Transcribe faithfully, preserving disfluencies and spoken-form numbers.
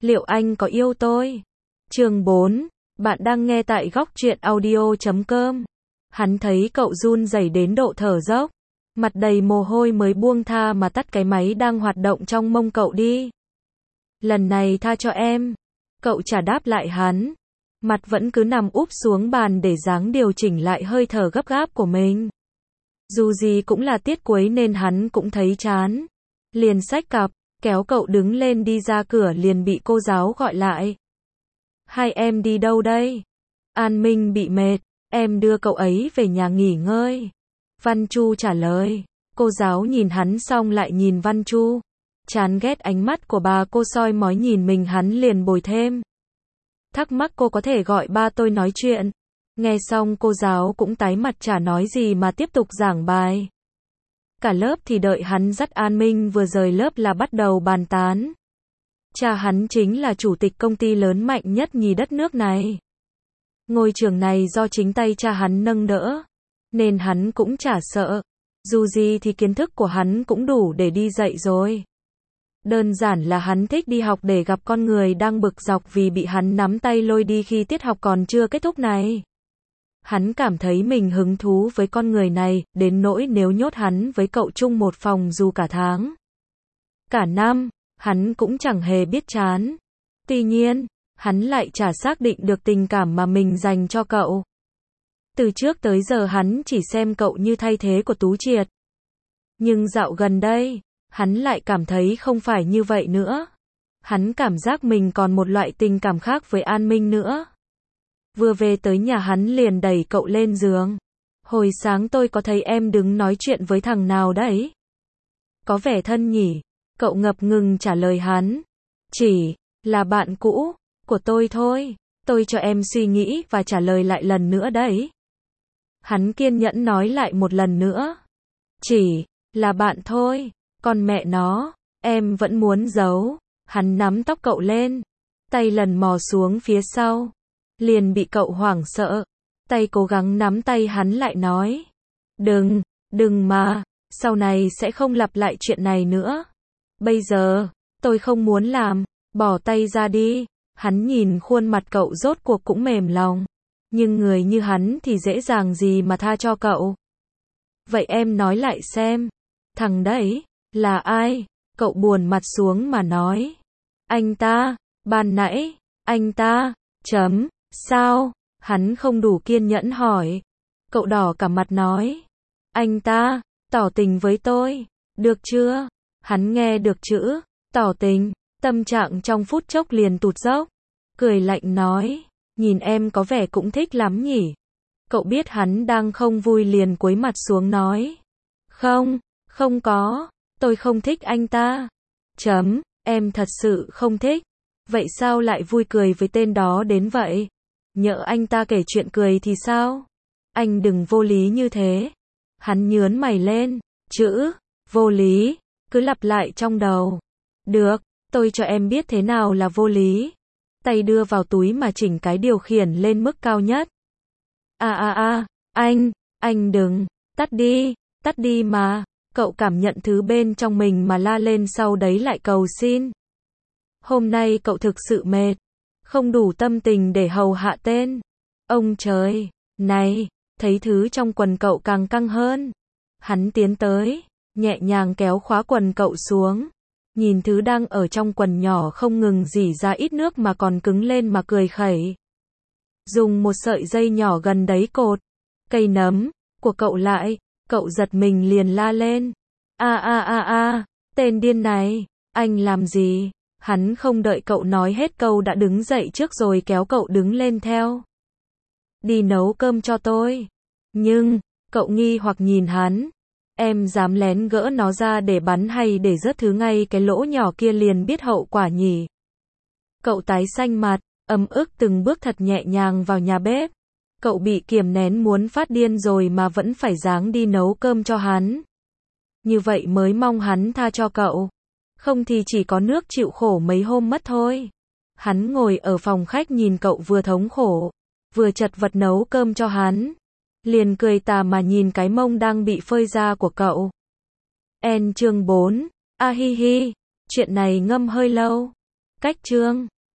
liệu anh có yêu tôi? Chương bốn. Bạn đang nghe tại góc truyện audio chấm com. Hắn thấy cậu run rẩy đến độ thở dốc, mặt đầy mồ hôi mới buông tha mà tắt cái máy đang hoạt động trong mông cậu đi. Lần này tha cho em. Cậu trả đáp lại hắn, mặt vẫn cứ nằm úp xuống bàn để dáng điều chỉnh lại hơi thở gấp gáp của mình. Dù gì cũng là tiết cuối nên hắn cũng thấy chán. Liền xách cặp, kéo cậu đứng lên đi ra cửa liền bị cô giáo gọi lại. Hai em đi đâu đây? An Minh bị mệt, em đưa cậu ấy về nhà nghỉ ngơi. Văn Chu trả lời. Cô giáo nhìn hắn xong lại nhìn Văn Chu. Chán ghét ánh mắt của bà cô soi mói nhìn mình, hắn liền bồi thêm. Thắc mắc cô có thể gọi ba tôi nói chuyện. Nghe xong cô giáo cũng tái mặt chả nói gì mà tiếp tục giảng bài. Cả lớp thì đợi hắn dắt An Minh vừa rời lớp là bắt đầu bàn tán. Cha hắn chính là chủ tịch công ty lớn mạnh nhất nhì đất nước này. Ngôi trường này do chính tay cha hắn nâng đỡ, nên hắn cũng chả sợ. Dù gì thì kiến thức của hắn cũng đủ để đi dạy rồi. Đơn giản là hắn thích đi học để gặp con người đang bực dọc vì bị hắn nắm tay lôi đi khi tiết học còn chưa kết thúc này. Hắn cảm thấy mình hứng thú với con người này, đến nỗi nếu nhốt hắn với cậu chung một phòng dù cả tháng, cả năm, hắn cũng chẳng hề biết chán. Tuy nhiên, hắn lại chả xác định được tình cảm mà mình dành cho cậu. Từ trước tới giờ hắn chỉ xem cậu như thay thế của Tú Triệt. Nhưng dạo gần đây, hắn lại cảm thấy không phải như vậy nữa. Hắn cảm giác mình còn một loại tình cảm khác với An Minh nữa. Vừa về tới nhà hắn liền đẩy cậu lên giường. Hồi sáng tôi có thấy em đứng nói chuyện với thằng nào đấy? Có vẻ thân nhỉ? Cậu ngập ngừng trả lời hắn. Chỉ là bạn cũ của tôi thôi. Tôi cho em suy nghĩ và trả lời lại lần nữa đấy. Hắn kiên nhẫn nói lại một lần nữa. Chỉ là bạn thôi. Còn mẹ nó, em vẫn muốn giấu. Hắn nắm tóc cậu lên, tay lần mò xuống phía sau. Liền bị cậu hoảng sợ. Tay cố gắng nắm tay hắn lại nói. Đừng, đừng mà, sau này sẽ không lặp lại chuyện này nữa. Bây giờ, tôi không muốn làm, bỏ tay ra đi. Hắn nhìn khuôn mặt cậu rốt cuộc cũng mềm lòng. Nhưng người như hắn thì dễ dàng gì mà tha cho cậu. Vậy em nói lại xem, thằng đấy, là ai? Cậu buồn mặt xuống mà nói. Anh ta, ban nãy, anh ta, chấm, sao? Hắn không đủ kiên nhẫn hỏi. Cậu đỏ cả mặt nói. Anh ta, tỏ tình với tôi, được chưa? Hắn nghe được chữ, tỏ tình, tâm trạng trong phút chốc liền tụt dốc. Cười lạnh nói, nhìn em có vẻ cũng thích lắm nhỉ? Cậu biết hắn đang không vui liền cúi mặt xuống nói. Không, không có, tôi không thích anh ta. Chấm, em thật sự không thích. Vậy sao lại vui cười với tên đó đến vậy? Nhỡ anh ta kể chuyện cười thì sao? Anh đừng vô lý như thế. Hắn nhướn mày lên, chữ, vô lý, cứ lặp lại trong đầu. Được, tôi cho em biết thế nào là vô lý. Tay đưa vào túi mà chỉnh cái điều khiển lên mức cao nhất. À à à, anh, anh đừng, tắt đi, tắt đi mà. Cậu cảm nhận thứ bên trong mình mà la lên, sau đấy lại cầu xin. Hôm nay cậu thực sự mệt, không đủ tâm tình để hầu hạ tên. Ông trời, này, thấy thứ trong quần cậu càng căng hơn. Hắn tiến tới, nhẹ nhàng kéo khóa quần cậu xuống. Nhìn thứ đang ở trong quần nhỏ không ngừng rỉ ra ít nước mà còn cứng lên mà cười khẩy. Dùng một sợi dây nhỏ gần đấy cột cây nấm của cậu lại, cậu giật mình liền la lên. A a a a, tên điên này, anh làm gì? Hắn không đợi cậu nói hết câu đã đứng dậy trước rồi kéo cậu đứng lên theo. Đi nấu cơm cho tôi. Nhưng, cậu nghi hoặc nhìn hắn. Em dám lén gỡ nó ra để bắn hay để rớt thứ ngay cái lỗ nhỏ kia liền biết hậu quả nhỉ? Cậu tái xanh mặt, ấm ức từng bước thật nhẹ nhàng vào nhà bếp. Cậu bị kiềm nén muốn phát điên rồi mà vẫn phải ráng đi nấu cơm cho hắn. Như vậy mới mong hắn tha cho cậu. Không thì chỉ có nước chịu khổ mấy hôm mất thôi. Hắn ngồi ở phòng khách nhìn cậu vừa thống khổ, vừa chật vật nấu cơm cho hắn. Liền cười tà mà nhìn cái mông đang bị phơi ra của cậu. En chương bốn. A hi hi. Chuyện này ngâm hơi lâu. Cách chương.